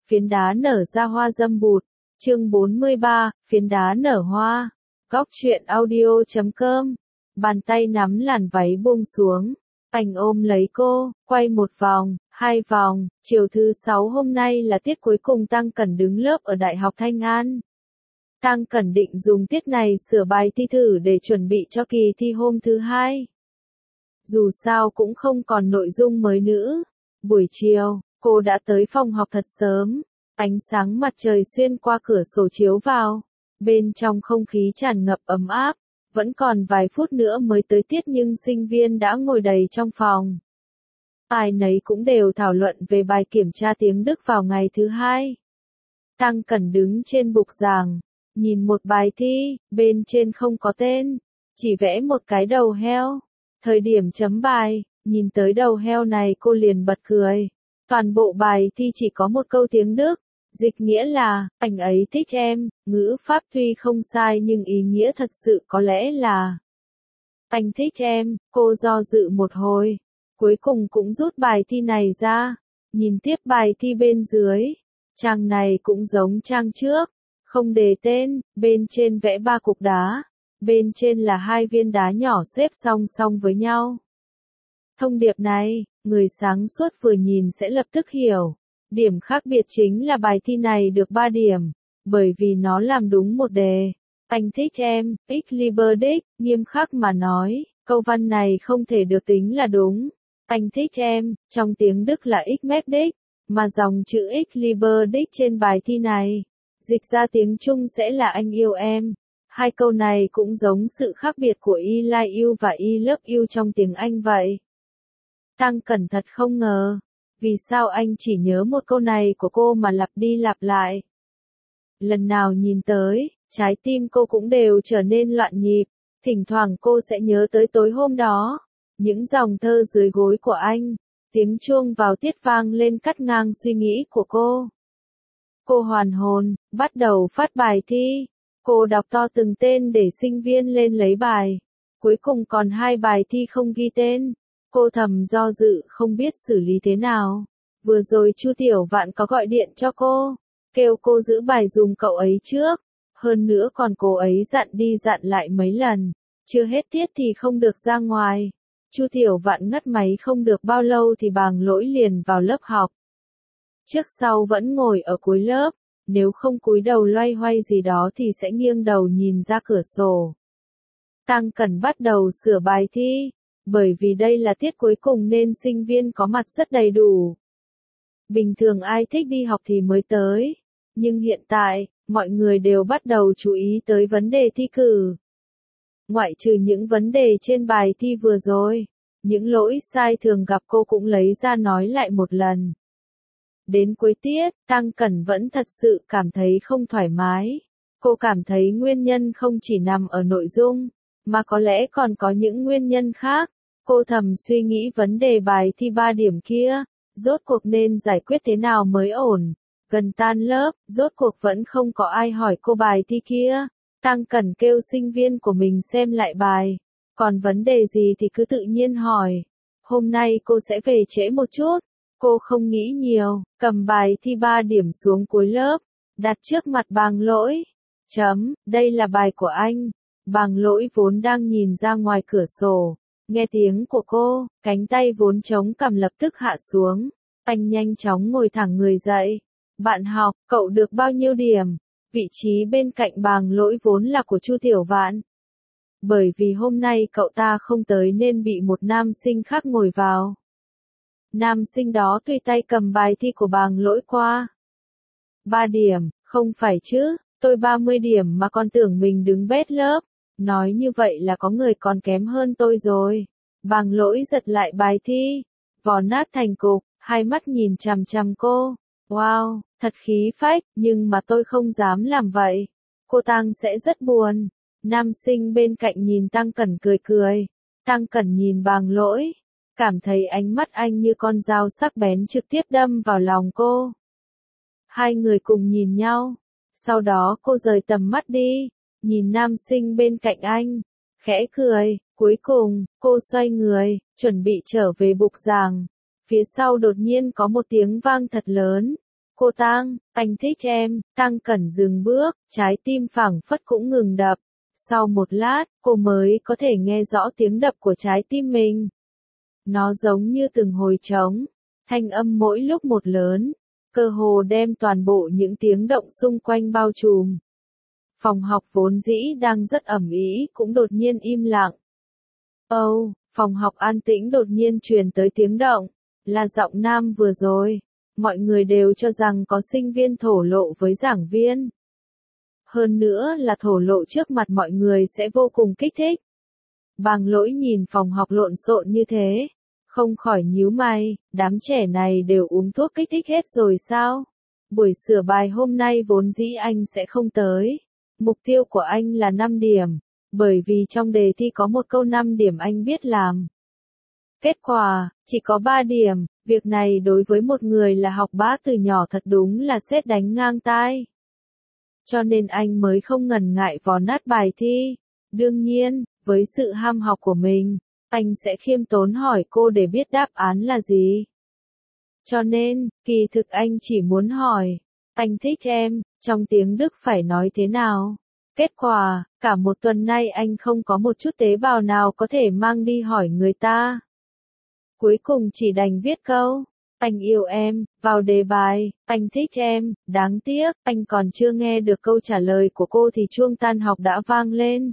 phiến đá nở ra hoa dâm bụt. Chương 43, phiến đá nở hoa. Góc truyện audio.com. Bàn tay nắm làn váy buông xuống. Anh ôm lấy cô, quay một vòng, hai vòng. Chiều thứ 6 hôm nay là tiết cuối cùng Tăng Cẩn đứng lớp ở Đại học Thanh An. Tăng Cẩn định dùng tiết này sửa bài thi thử để chuẩn bị cho kỳ thi hôm thứ 2. Dù sao cũng không còn nội dung mới nữa. Buổi chiều, cô đã tới phòng học thật sớm. Ánh sáng mặt trời xuyên qua cửa sổ chiếu vào. Bên trong không khí tràn ngập ấm áp. Vẫn còn vài phút nữa mới tới tiết nhưng sinh viên đã ngồi đầy trong phòng. Ai nấy cũng đều thảo luận về bài kiểm tra tiếng Đức vào ngày thứ 2. Tăng Cẩn đứng trên bục giảng, nhìn một bài thi, bên trên không có tên, chỉ vẽ một cái đầu heo. Thời điểm chấm bài, nhìn tới đầu heo này cô liền bật cười. Toàn bộ bài thi chỉ có một câu tiếng Đức, dịch nghĩa là, anh ấy thích em, ngữ pháp tuy không sai nhưng ý nghĩa thật sự có lẽ là, anh thích em. Cô do dự một hồi, cuối cùng cũng rút bài thi này ra, nhìn tiếp bài thi bên dưới. Trang này cũng giống trang trước, không đề tên, bên trên vẽ 3 cục đá, bên trên là 2 viên đá nhỏ xếp song song với nhau. Thông điệp này, người sáng suốt vừa nhìn sẽ lập tức hiểu. Điểm khác biệt chính là bài thi này được 3 điểm, bởi vì nó làm đúng một đề. Anh thích em, ich liebe dich, nghiêm khắc mà nói, câu văn này không thể được tính là đúng. Anh thích em, trong tiếng Đức là ich mag dich, mà dòng chữ ich liebe dich trên bài thi này, dịch ra tiếng Trung sẽ là anh yêu em. Hai câu này cũng giống sự khác biệt của I like you và I love you trong tiếng Anh vậy. Tăng Cẩn thật không ngờ, vì sao anh chỉ nhớ một câu này của cô mà lặp đi lặp lại. Lần nào nhìn tới, trái tim cô cũng đều trở nên loạn nhịp, thỉnh thoảng cô sẽ nhớ tới tối hôm đó, những dòng thơ dưới gối của anh, tiếng chuông vào tiết vang lên cắt ngang suy nghĩ của cô. Cô hoàn hồn, bắt đầu phát bài thi, cô đọc to từng tên để sinh viên lên lấy bài, cuối cùng còn 2 bài thi không ghi tên. Cô thầm do dự không biết xử lý thế nào. Vừa rồi Chu Tiểu Vạn có gọi điện cho cô, kêu cô giữ bài dùm cậu ấy trước. Hơn nữa còn cô ấy dặn đi dặn lại mấy lần, chưa hết tiết thì không được ra ngoài. Chu Tiểu Vạn ngắt máy không được bao lâu thì Bàng Lỗi liền vào lớp học. Trước sau vẫn ngồi ở cuối lớp, nếu không cúi đầu loay hoay gì đó thì sẽ nghiêng đầu nhìn ra cửa sổ. Tăng Cẩn bắt đầu sửa bài thi. Bởi vì đây là tiết cuối cùng nên sinh viên có mặt rất đầy đủ. Bình thường ai thích đi học thì mới tới. Nhưng hiện tại, mọi người đều bắt đầu chú ý tới vấn đề thi cử. Ngoại trừ những vấn đề trên bài thi vừa rồi, những lỗi sai thường gặp cô cũng lấy ra nói lại một lần. Đến cuối tiết, Tăng Cẩn vẫn thật sự cảm thấy không thoải mái. Cô cảm thấy nguyên nhân không chỉ nằm ở nội dung, mà có lẽ còn có những nguyên nhân khác. Cô thầm suy nghĩ vấn đề bài thi 3 điểm kia, rốt cuộc nên giải quyết thế nào mới ổn. Gần tan lớp, rốt cuộc vẫn không có ai hỏi cô bài thi kia. Tăng Cẩn kêu sinh viên của mình xem lại bài. Còn vấn đề gì thì cứ tự nhiên hỏi. Hôm nay cô sẽ về trễ một chút. Cô không nghĩ nhiều, cầm bài thi 3 điểm xuống cuối lớp, đặt trước mặt Bàng Lỗi. Đây là bài của anh. Bàng Lỗi vốn đang nhìn ra ngoài cửa sổ. Nghe tiếng của cô, cánh tay vốn chống cằm lập tức hạ xuống. Anh nhanh chóng ngồi thẳng người dậy. Bạn học, cậu được bao nhiêu điểm? Vị trí bên cạnh Bàng Lỗi vốn là của Chu Tiểu Vạn. Bởi vì hôm nay cậu ta không tới nên bị một nam sinh khác ngồi vào. Nam sinh đó tùy tay cầm bài thi của Bàng Lỗi qua. 3 điểm, không phải chứ, tôi 30 điểm mà còn tưởng mình đứng bét lớp. Nói như vậy là có người còn kém hơn tôi rồi. Bàng Lỗi giật lại bài thi, vò nát thành cục, hai mắt nhìn chằm chằm cô. Wow, thật khí phách, nhưng mà tôi không dám làm vậy. Cô Tăng sẽ rất buồn. Nam sinh bên cạnh nhìn Tăng Cẩn cười cười. Tăng Cẩn nhìn Bàng Lỗi, cảm thấy ánh mắt anh như con dao sắc bén trực tiếp đâm vào lòng cô. Hai người cùng nhìn nhau. Sau đó cô rời tầm mắt đi. Nhìn nam sinh bên cạnh anh, khẽ cười, cuối cùng, cô xoay người, chuẩn bị trở về bục giảng. Phía sau đột nhiên có một tiếng vang thật lớn, Cô Tang, anh thích em. Tang Cẩn dừng bước, trái tim phảng phất cũng ngừng đập. Sau một lát, cô mới có thể nghe rõ tiếng đập của trái tim mình. Nó giống như từng hồi trống, thanh âm mỗi lúc một lớn, cơ hồ đem toàn bộ những tiếng động xung quanh bao trùm. Phòng học vốn dĩ đang rất ầm ĩ cũng đột nhiên im lặng. Phòng học an tĩnh đột nhiên truyền tới tiếng động, là giọng nam vừa rồi. Mọi người đều cho rằng có sinh viên thổ lộ với giảng viên. Hơn nữa là thổ lộ trước mặt mọi người sẽ vô cùng kích thích. Bàng Lỗi nhìn phòng học lộn xộn như thế, không khỏi nhíu mày, đám trẻ này đều uống thuốc kích thích hết rồi sao? Buổi sửa bài hôm nay vốn dĩ anh sẽ không tới. Mục tiêu của anh là 5 điểm, bởi vì trong đề thi có một câu 5 điểm anh biết làm. Kết quả, chỉ có 3 điểm, việc này đối với một người là học bá từ nhỏ thật đúng là sét đánh ngang tai. Cho nên anh mới không ngần ngại vò nát bài thi. Đương nhiên, với sự ham học của mình, anh sẽ khiêm tốn hỏi cô để biết đáp án là gì. Cho nên, kỳ thực anh chỉ muốn hỏi, anh thích em, trong tiếng Đức phải nói thế nào? Kết quả, cả một tuần nay anh không có một chút tế bào nào có thể mang đi hỏi người ta. Cuối cùng chỉ đành viết câu, anh yêu em, vào đề bài, anh thích em, đáng tiếc, anh còn chưa nghe được câu trả lời của cô thì chuông tan học đã vang lên.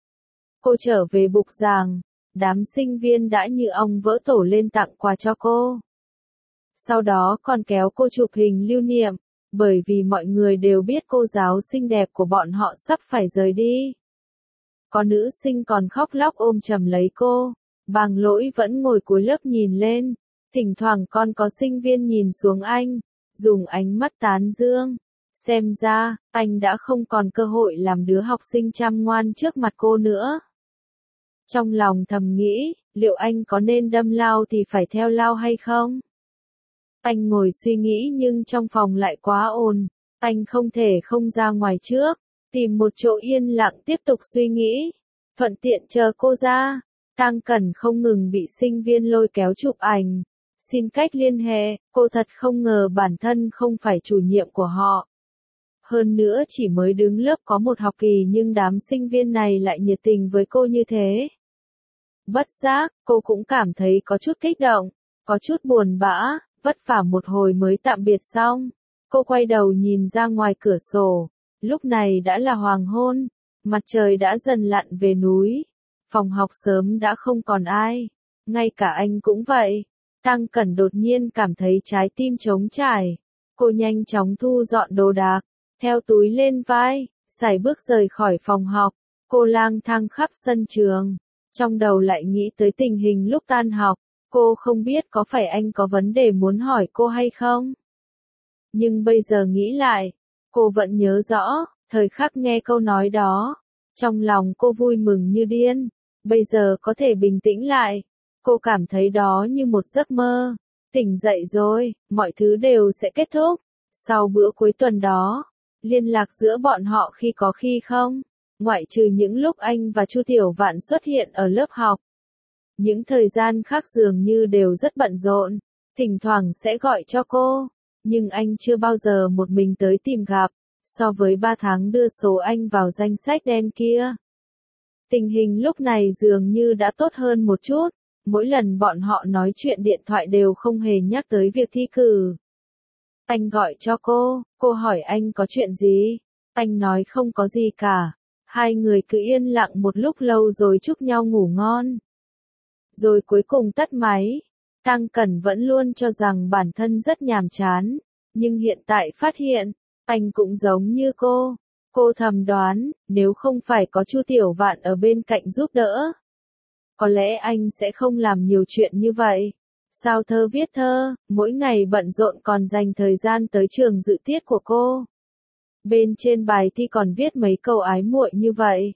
Cô trở về bục giảng, đám sinh viên đã như ong vỡ tổ lên tặng quà cho cô. Sau đó còn kéo cô chụp hình lưu niệm, bởi vì mọi người đều biết cô giáo xinh đẹp của bọn họ sắp phải rời đi. Có nữ sinh còn khóc lóc ôm chầm lấy cô. Bàng Lỗi vẫn ngồi cuối lớp nhìn lên, thỉnh thoảng còn có sinh viên nhìn xuống anh, dùng ánh mắt tán dương. Xem ra, anh đã không còn cơ hội làm đứa học sinh chăm ngoan trước mặt cô nữa. Trong lòng thầm nghĩ, liệu anh có nên đâm lao thì phải theo lao hay không? Anh ngồi suy nghĩ nhưng trong phòng lại quá ồn, anh không thể không ra ngoài trước, tìm một chỗ yên lặng tiếp tục suy nghĩ, thuận tiện chờ cô ra. Tang Cẩn không ngừng bị sinh viên lôi kéo chụp ảnh, xin cách liên hệ, cô thật không ngờ bản thân không phải chủ nhiệm của họ. Hơn nữa chỉ mới đứng lớp có một học kỳ nhưng đám sinh viên này lại nhiệt tình với cô như thế. Bất giác, cô cũng cảm thấy có chút kích động, có chút buồn bã, vất vả một hồi mới tạm biệt xong. Cô quay đầu nhìn ra ngoài cửa sổ, lúc này đã là hoàng hôn, mặt trời đã dần lặn về núi. Phòng học sớm đã không còn ai, ngay cả anh cũng vậy. Tang Cẩn đột nhiên cảm thấy trái tim trống trải. Cô nhanh chóng thu dọn đồ đạc, theo túi lên vai, sải bước rời khỏi phòng học. Cô lang thang khắp sân trường, trong đầu lại nghĩ tới tình hình lúc tan học. Cô không biết có phải anh có vấn đề muốn hỏi cô hay không. Nhưng bây giờ nghĩ lại, cô vẫn nhớ rõ, thời khắc nghe câu nói đó. Trong lòng cô vui mừng như điên. Bây giờ có thể bình tĩnh lại, cô cảm thấy đó như một giấc mơ. Tỉnh dậy rồi, mọi thứ đều sẽ kết thúc. Sau bữa cuối tuần đó, liên lạc giữa bọn họ khi có khi không, ngoại trừ những lúc anh và Chu Tiểu Vạn xuất hiện ở lớp học. Những thời gian khác dường như đều rất bận rộn, thỉnh thoảng sẽ gọi cho cô, nhưng anh chưa bao giờ một mình tới tìm gặp, so với 3 tháng đưa số anh vào danh sách đen kia. Tình hình lúc này dường như đã tốt hơn một chút, mỗi lần bọn họ nói chuyện điện thoại đều không hề nhắc tới việc thi cử. Anh gọi cho cô hỏi anh có chuyện gì, anh nói không có gì cả, hai người cứ yên lặng một lúc lâu rồi chúc nhau ngủ ngon. Rồi cuối cùng tắt máy, Tang Cẩn vẫn luôn cho rằng bản thân rất nhàm chán, nhưng hiện tại phát hiện, anh cũng giống như cô. Cô thầm đoán, nếu không phải có Chu Tiểu Vạn ở bên cạnh giúp đỡ, có lẽ anh sẽ không làm nhiều chuyện như vậy. Sao thơ viết thơ, mỗi ngày bận rộn còn dành thời gian tới trường dự tiết của cô. Bên trên bài thi còn viết mấy câu ái muội như vậy.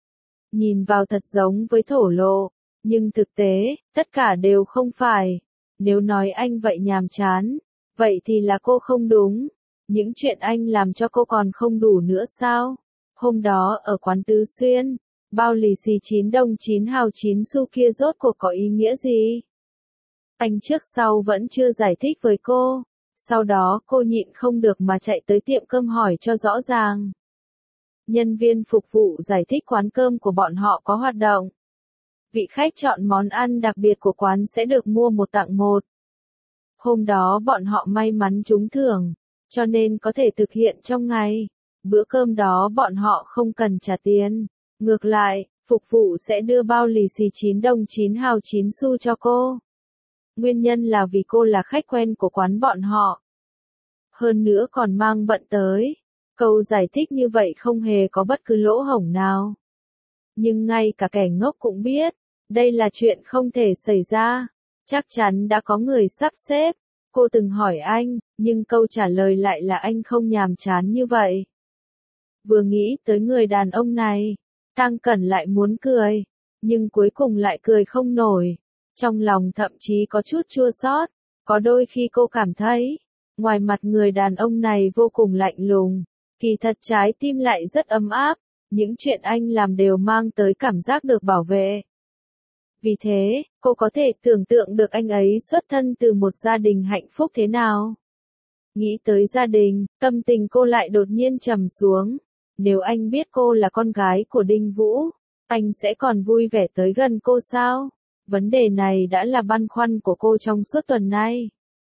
Nhìn vào thật giống với thổ lộ, nhưng thực tế, tất cả đều không phải. Nếu nói anh vậy nhàm chán, vậy thì là cô không đúng. Những chuyện anh làm cho cô còn không đủ nữa sao? Hôm đó ở quán Tứ Xuyên, bao lì xì 9 đồng 9 hào 9 xu kia rốt cuộc có ý nghĩa gì? Anh trước sau vẫn chưa giải thích với cô. Sau đó cô nhịn không được mà chạy tới tiệm cơm hỏi cho rõ ràng. Nhân viên phục vụ giải thích quán cơm của bọn họ có hoạt động. Vị khách chọn món ăn đặc biệt của quán sẽ được mua một tặng một. Hôm đó bọn họ may mắn trúng thưởng, cho nên có thể thực hiện trong ngày. Bữa cơm đó bọn họ không cần trả tiền. Ngược lại, phục vụ sẽ đưa bao lì xì 9 đồng 9 hào 9 xu cho cô. Nguyên nhân là vì cô là khách quen của quán bọn họ. Hơn nữa còn mang bận tới. Câu giải thích như vậy không hề có bất cứ lỗ hổng nào. Nhưng ngay cả kẻ ngốc cũng biết, đây là chuyện không thể xảy ra. Chắc chắn đã có người sắp xếp. Cô từng hỏi anh, nhưng câu trả lời lại là anh không nhàm chán như vậy. Vừa nghĩ tới người đàn ông này, Tăng Cẩn lại muốn cười, nhưng cuối cùng lại cười không nổi. Trong lòng thậm chí có chút chua xót, có đôi khi cô cảm thấy, ngoài mặt người đàn ông này vô cùng lạnh lùng, kỳ thật trái tim lại rất ấm áp, những chuyện anh làm đều mang tới cảm giác được bảo vệ. Vì thế, cô có thể tưởng tượng được anh ấy xuất thân từ một gia đình hạnh phúc thế nào. Nghĩ tới gia đình, tâm tình cô lại đột nhiên trầm xuống. Nếu anh biết cô là con gái của Đinh Vũ, anh sẽ còn vui vẻ tới gần cô sao? Vấn đề này đã là băn khoăn của cô trong suốt tuần nay.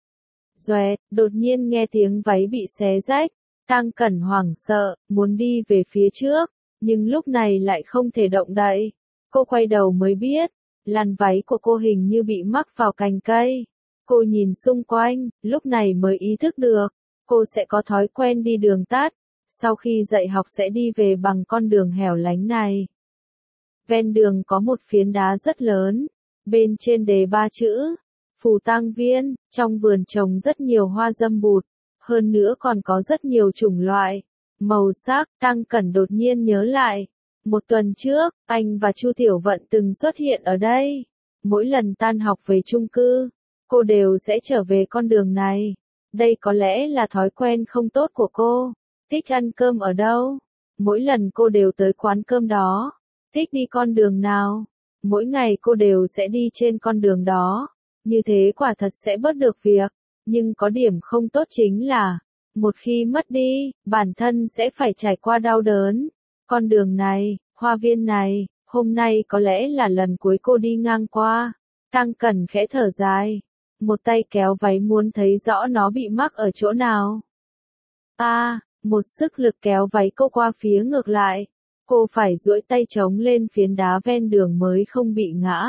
Doẹt, đột nhiên nghe tiếng váy bị xé rách, Tăng Cẩn hoảng sợ, muốn đi về phía trước, nhưng lúc này lại không thể động đậy. Cô quay đầu mới biết, làn váy của cô hình như bị mắc vào cành cây. Cô nhìn xung quanh, lúc này mới ý thức được, cô sẽ có thói quen đi đường tắt, sau khi dạy học sẽ đi về bằng con đường hẻo lánh này. Ven đường có một phiến đá rất lớn, bên trên đề 3 chữ, Phù Tang Viên, trong vườn trồng rất nhiều hoa dâm bụt, hơn nữa còn có rất nhiều chủng loại, màu sắc. Tăng Cẩn đột nhiên nhớ lại, một tuần trước, anh và Chu Tiểu Vận từng xuất hiện ở đây. Mỗi lần tan học về chung cư, cô đều sẽ trở về con đường này. Đây có lẽ là thói quen không tốt của cô. Thích ăn cơm ở đâu? Mỗi lần cô đều tới quán cơm đó. Thích đi con đường nào? Mỗi ngày cô đều sẽ đi trên con đường đó. Như thế quả thật sẽ bớt được việc. Nhưng có điểm không tốt chính là, một khi mất đi, bản thân sẽ phải trải qua đau đớn. Con đường này, hoa viên này, hôm nay có lẽ là lần cuối cô đi ngang qua. Tăng Cẩn khẽ thở dài. Một tay kéo váy muốn thấy rõ nó bị mắc ở chỗ nào. Một sức lực kéo váy cô qua phía ngược lại. Cô phải duỗi tay chống lên phiến đá ven đường mới không bị ngã.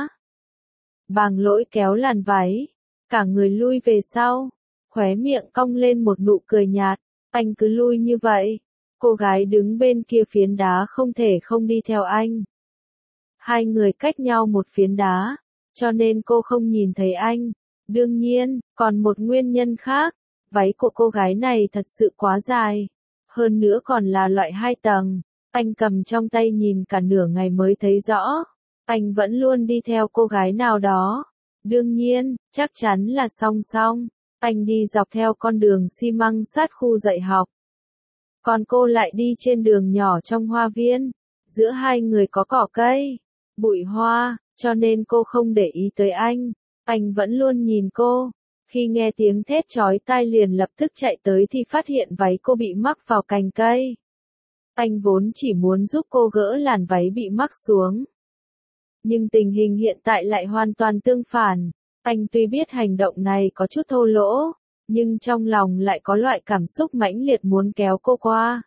Bàng Lỗi kéo làn váy. Cả người lui về sau. Khóe miệng cong lên một nụ cười nhạt. Anh cứ lui như vậy. Cô gái đứng bên kia phiến đá không thể không đi theo anh. Hai người cách nhau một phiến đá, cho nên cô không nhìn thấy anh. Đương nhiên, còn một nguyên nhân khác, váy của cô gái này thật sự quá dài. Hơn nữa còn là loại 2 tầng. Anh cầm trong tay nhìn cả nửa ngày mới thấy rõ. Anh vẫn luôn đi theo cô gái nào đó. Đương nhiên, chắc chắn là song song. Anh đi dọc theo con đường xi măng sát khu dạy học. Còn cô lại đi trên đường nhỏ trong hoa viên. Giữa hai người có cỏ cây, bụi hoa, cho nên cô không để ý tới anh. Anh vẫn luôn nhìn cô. Khi nghe tiếng thét chói tai liền lập tức chạy tới thì phát hiện váy cô bị mắc vào cành cây. Anh vốn chỉ muốn giúp cô gỡ làn váy bị mắc xuống. Nhưng tình hình hiện tại lại hoàn toàn tương phản. Anh tuy biết hành động này có chút thô lỗ, nhưng trong lòng lại có loại cảm xúc mãnh liệt muốn kéo cô qua.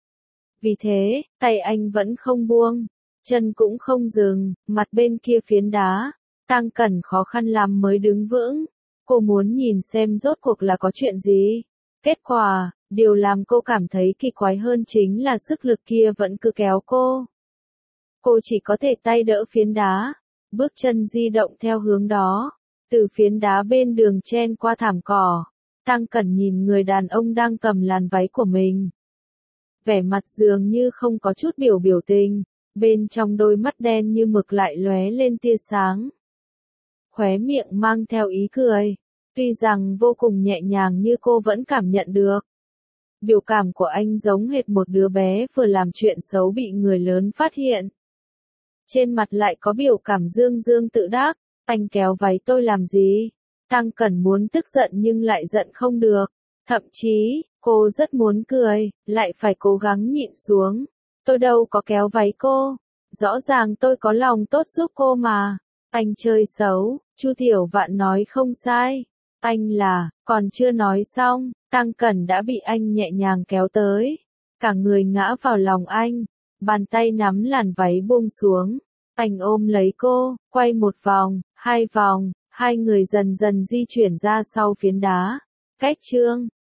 Vì thế, tay anh vẫn không buông, chân cũng không dừng, mặt bên kia phiến đá. Tăng Cẩn khó khăn lắm mới đứng vững. Cô muốn nhìn xem rốt cuộc là có chuyện gì. Kết quả, điều làm cô cảm thấy kỳ quái hơn chính là sức lực kia vẫn cứ kéo cô. Cô chỉ có thể tay đỡ phiến đá, bước chân di động theo hướng đó. Từ phiến đá bên đường chen qua thảm cỏ, Tăng Cẩn nhìn người đàn ông đang cầm làn váy của mình. Vẻ mặt dường như không có chút biểu tình, bên trong đôi mắt đen như mực lại lóe lên tia sáng. Khóe miệng mang theo ý cười, tuy rằng vô cùng nhẹ nhàng như cô vẫn cảm nhận được. Biểu cảm của anh giống hệt một đứa bé vừa làm chuyện xấu bị người lớn phát hiện. Trên mặt lại có biểu cảm dương dương tự đắc, anh kéo váy tôi làm gì? Tăng Cẩn muốn tức giận nhưng lại giận không được, Thậm chí, cô rất muốn cười, lại phải cố gắng nhịn xuống. Tôi đâu có kéo váy cô. Rõ ràng tôi có lòng tốt giúp cô mà. Anh chơi xấu, Chu Tiểu Vạn nói không sai. Anh là, còn chưa nói xong, Tăng Cẩn đã bị anh nhẹ nhàng kéo tới. Cả người ngã vào lòng anh, bàn tay nắm làn váy buông xuống. Anh ôm lấy cô, quay một vòng, hai người dần dần di chuyển ra sau phiến đá. Cách chương